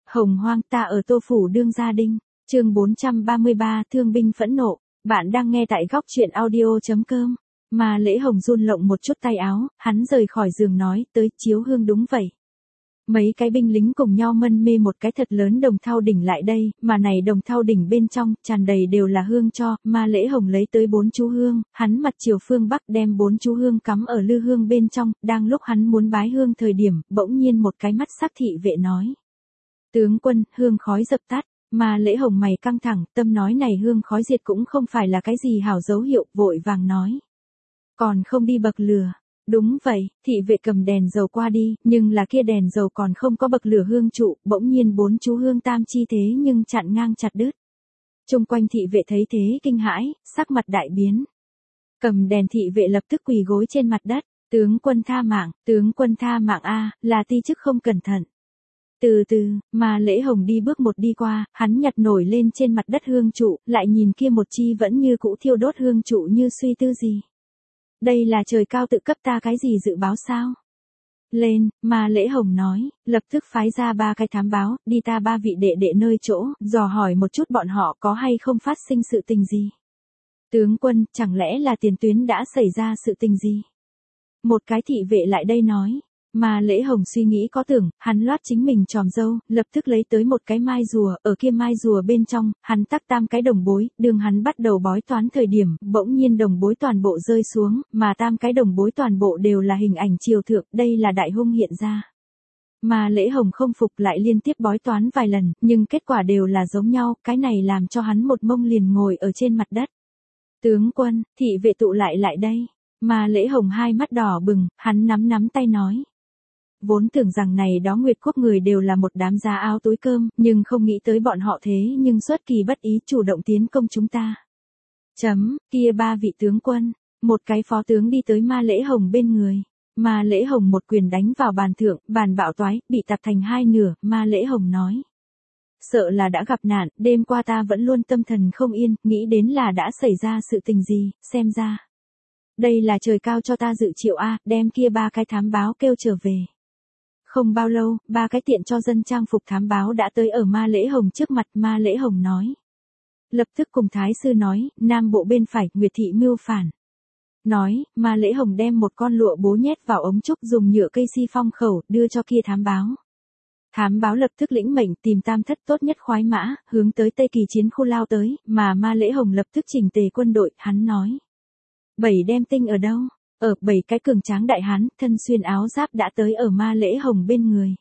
Hồng hoang ta ở Tô Phủ đương gia đinh, chương 433 thương binh phẫn nộ, bạn đang nghe tại góc chuyện audio.com. Mà Lễ Hồng run lộng một chút tay áo, hắn rời khỏi giường nói, tới chiếu hương đúng vậy. Mấy cái binh lính cùng nhau mân mê một cái thật lớn đồng thau đỉnh lại đây, mà này đồng thau đỉnh bên trong, tràn đầy đều là hương cho, mà Lễ Hồng lấy tới 4 chú hương, hắn mặt chiều phương Bắc đem 4 chú hương cắm ở lư hương bên trong, đang lúc hắn muốn bái hương thời điểm, bỗng nhiên một cái mắt sắc thị vệ nói. Tướng quân, hương khói dập tắt, mà Lễ Hồng mày căng thẳng, tâm nói này hương khói diệt cũng không phải là cái gì hảo dấu hiệu, vội vàng nói. Còn không đi bậc lửa. Đúng vậy, thị vệ cầm đèn dầu qua đi, nhưng là kia đèn dầu còn không có bậc lửa hương trụ, bỗng nhiên 4 chú hương tam chi thế nhưng chặn ngang chặt đứt. Trung quanh thị vệ thấy thế kinh hãi, sắc mặt đại biến. Cầm đèn thị vệ lập tức quỳ gối trên mặt đất, tướng quân tha mạng a, là ti chức không cẩn thận. Từ từ, mà Lễ Hồng đi bước một đi qua, hắn nhặt nổi lên trên mặt đất hương trụ, lại nhìn kia một chi vẫn như cũ thiêu đốt hương trụ như suy tư gì. Đây là trời cao tự cấp ta cái gì dự báo sao? Lên, mà Lễ Hồng nói, lập tức phái ra 3 cái thám báo, đi ta 3 vị đệ đệ nơi chỗ, dò hỏi một chút bọn họ có hay không phát sinh sự tình gì. Tướng quân, chẳng lẽ là tiền tuyến đã xảy ra sự tình gì? Một cái thị vệ lại đây nói. Mà Lễ Hồng suy nghĩ có tưởng, hắn loát chính mình tròm dâu, lập tức lấy tới một cái mai rùa, ở kia mai rùa bên trong, hắn tắc 3 cái đồng bối, đường hắn bắt đầu bói toán thời điểm, bỗng nhiên đồng bối toàn bộ rơi xuống, mà 3 cái đồng bối toàn bộ đều là hình ảnh triều thượng, đây là đại hung hiện ra. Mà Lễ Hồng không phục lại liên tiếp bói toán vài lần, nhưng kết quả đều là giống nhau, cái này làm cho hắn một mông liền ngồi ở trên mặt đất. Tướng quân, thị vệ tụ lại đây, mà Lễ Hồng hai mắt đỏ bừng, hắn nắm tay nói. Vốn tưởng rằng này đó Nguyệt Quốc người đều là một đám giá áo túi cơm, nhưng không nghĩ tới bọn họ thế nhưng xuất kỳ bất ý chủ động tiến công chúng ta. Kia 3 vị tướng quân, một cái phó tướng đi tới Ma Lễ Hồng bên người. Ma Lễ Hồng một quyền đánh vào bàn thượng, bàn bạo toái, bị tạp thành 2 nửa, Ma Lễ Hồng nói. Sợ là đã gặp nạn, đêm qua ta vẫn luôn tâm thần không yên, nghĩ đến là đã xảy ra sự tình gì, xem ra. Đây là trời cao cho ta dự triệu a, đem kia 3 cái thám báo kêu trở về. Không bao lâu, 3 cái tiện cho dân trang phục thám báo đã tới ở Ma Lễ Hồng trước mặt, Ma Lễ Hồng nói. Lập tức cùng Thái sư nói, Nam Bộ bên phải, Nguyệt thị mưu phản. Nói, Ma Lễ Hồng đem một con lụa bố nhét vào ống trúc dùng nhựa cây si phong khẩu, đưa cho kia thám báo. Thám báo lập tức lĩnh mệnh tìm tam thất tốt nhất khoái mã, hướng tới Tây Kỳ chiến khu lao tới, mà Ma Lễ Hồng lập tức chỉnh tề quân đội, hắn nói. 7 đem tinh ở đâu? Ở 7 cái cường tráng đại hán, thân xuyên áo giáp đã tới ở Ma Lễ Hồng bên người.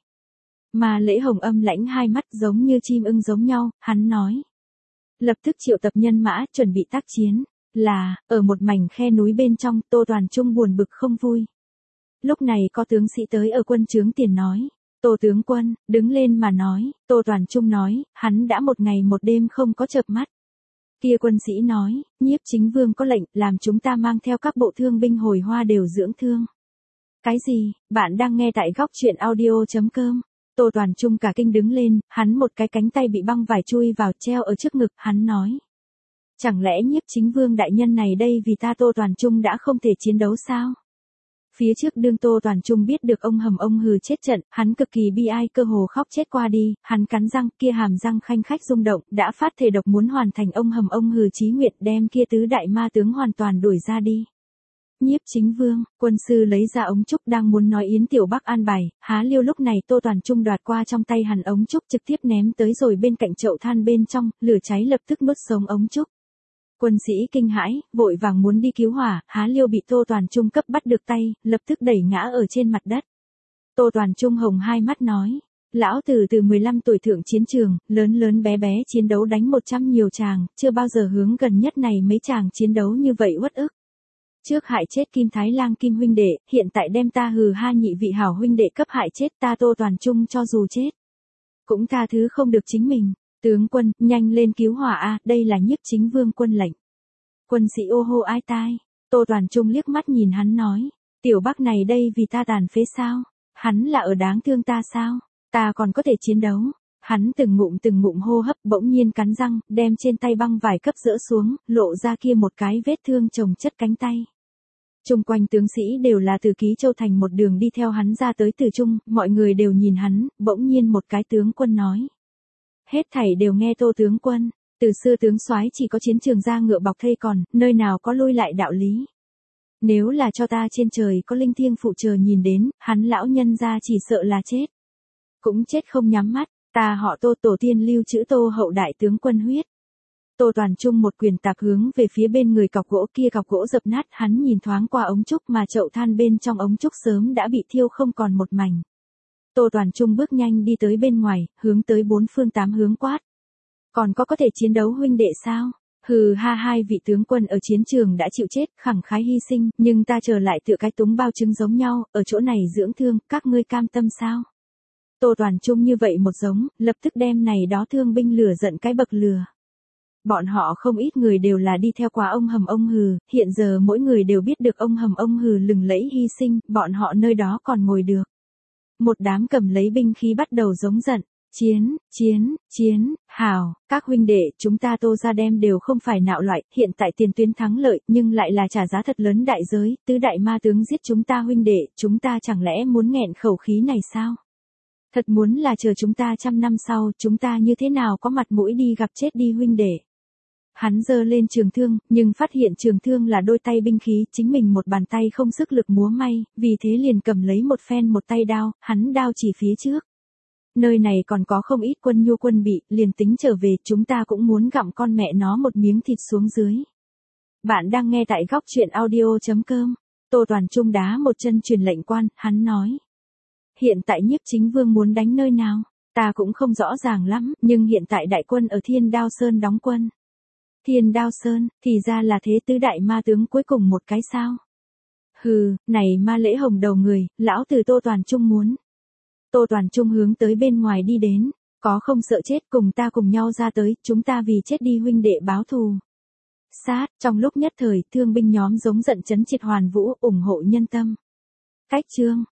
Ma Lễ Hồng âm lãnh hai mắt giống như chim ưng giống nhau, hắn nói. Lập tức triệu tập nhân mã, chuẩn bị tác chiến. Là, ở một mảnh khe núi bên trong, Tô Toàn Trung buồn bực không vui. Lúc này có tướng sĩ tới ở quân trướng tiền nói. Tô tướng quân, đứng lên mà nói, Tô Toàn Trung nói, hắn đã 1 ngày 1 đêm không có chợp mắt. Kia quân sĩ nói, Nhiếp Chính Vương có lệnh, làm chúng ta mang theo các bộ thương binh hồi Hoa đều dưỡng thương. Cái gì, bạn đang nghe tại góc chuyện audio.com. Tô Toàn Trung cả kinh đứng lên, hắn một cái cánh tay bị băng vải chui vào treo ở trước ngực, hắn nói. Chẳng lẽ Nhiếp Chính Vương đại nhân này đây vì ta Tô Toàn Trung đã không thể chiến đấu sao? Phía trước đương Tô Toàn Trung biết được ông hầm ông hừ chết trận, hắn cực kỳ bi ai cơ hồ khóc chết qua đi, hắn cắn răng, kia hàm răng khanh khách rung động, đã phát thề độc muốn hoàn thành ông hầm ông hừ chí nguyện đem kia tứ đại ma tướng hoàn toàn đuổi ra đi. Nhiếp Chính Vương, quân sư lấy ra ống trúc đang muốn nói Yến Tiểu Bắc an bài, há liêu lúc này Tô Toàn Trung đoạt qua trong tay hắn ống trúc trực tiếp ném tới rồi bên cạnh chậu than bên trong, lửa cháy lập tức nuốt sống ống trúc. Quân sĩ kinh hãi, vội vàng muốn đi cứu hỏa, há liêu bị Tô Toàn Trung cấp bắt được tay, lập tức đẩy ngã ở trên mặt đất. Tô Toàn Trung hồng hai mắt nói, lão tử từ 15 tuổi thượng chiến trường, lớn bé bé chiến đấu đánh 100 nhiều chàng, chưa bao giờ hướng gần nhất này mấy chàng chiến đấu như vậy uất ức. Trước hại chết Kim Thái Lang Kim huynh đệ, hiện tại đem ta hừ ha nhị vị hảo huynh đệ cấp hại chết ta Tô Toàn Trung cho dù chết. Cũng tha thứ không được chính mình. Tướng quân, nhanh lên cứu hỏa a, đây là Nhiếp Chính Vương quân lệnh. Quân sĩ ô hô ai tai, Tô Toàn Trung liếc mắt nhìn hắn nói, Tiểu Bắc này đây vì ta tàn phế sao? Hắn là ở đáng thương ta sao? Ta còn có thể chiến đấu. Hắn từng ngụm hô hấp bỗng nhiên cắn răng, đem trên tay băng vải cấp dỡ xuống, lộ ra kia một cái vết thương chồng chất cánh tay. Chung quanh tướng sĩ đều là từ Ký Châu thành một đường đi theo hắn ra tới Từ Trung, mọi người đều nhìn hắn, bỗng nhiên một cái tướng quân nói. Hết thảy đều nghe Tô tướng quân. Từ xưa tướng soái chỉ có chiến trường ra ngựa bọc thây còn, nơi nào có lui lại đạo lý. Nếu là cho ta trên trời có linh thiêng phụ chờ nhìn đến, hắn lão nhân ra chỉ sợ là chết. Cũng chết không nhắm mắt, ta họ Tô, tổ tiên lưu trữ Tô hậu đại tướng quân huyết. Tô Toàn Trung một quyền tạc hướng về phía bên người cọc gỗ kia, cọc gỗ dập nát, hắn nhìn thoáng qua ống trúc mà chậu than bên trong ống trúc sớm đã bị thiêu không còn một mảnh. Tô Toàn Trung bước nhanh đi tới bên ngoài, hướng tới bốn phương tám hướng quát. Còn có thể chiến đấu huynh đệ sao? Hừ ha, hai vị tướng quân ở chiến trường đã chịu chết, khẳng khái hy sinh, nhưng ta trở lại tựa cái túng bao trứng giống nhau, ở chỗ này dưỡng thương, các ngươi cam tâm sao? Tô Toàn Trung như vậy một giống, lập tức đem này đó thương binh lửa giận cái bậc lừa. Bọn họ không ít người đều là đi theo qua ông Hầm ông Hừ, hiện giờ mỗi người đều biết được ông Hầm ông Hừ lừng lẫy hy sinh, bọn họ nơi đó còn ngồi được. Một đám cầm lấy binh khí bắt đầu giống giận. Chiến, chiến, chiến, hào, các huynh đệ, chúng ta Tô ra đem đều không phải nạo loại, hiện tại tiền tuyến thắng lợi, nhưng lại là trả giá thật lớn đại giới, tứ đại ma tướng giết chúng ta huynh đệ, chúng ta chẳng lẽ muốn nghẹn khẩu khí này sao? Thật muốn là chờ chúng ta 100 năm sau, chúng ta như thế nào có mặt mũi đi gặp chết đi huynh đệ. Hắn giơ lên trường thương, nhưng phát hiện trường thương là đôi tay binh khí, chính mình một bàn tay không sức lực múa may, vì thế liền cầm lấy một phen một tay đao, hắn đao chỉ phía trước. Nơi này còn có không ít quân nhu quân bị, liền tính trở về, chúng ta cũng muốn gặm con mẹ nó một miếng thịt xuống dưới. Bạn đang nghe tại góc truyện audio.com. Tô Toàn Trung đá một chân truyền lệnh quan, hắn nói. Hiện tại Nhiếp Chính Vương muốn đánh nơi nào, ta cũng không rõ ràng lắm, nhưng hiện tại đại quân ở Thiên Đao Sơn đóng quân. Thiên Đao Sơn, thì ra là thế, tứ đại ma tướng cuối cùng một cái sao. Hừ, này ma lễ hồng đầu người, lão tử Tô Toàn Trung muốn. Tô Toàn Trung hướng tới bên ngoài đi đến, có không sợ chết, cùng ta cùng nhau ra tới, chúng ta vì chết đi huynh đệ báo thù. Sát, trong lúc nhất thời, thương binh nhóm giống giận chấn triệt hoàn vũ, ủng hộ nhân tâm. Cách chương.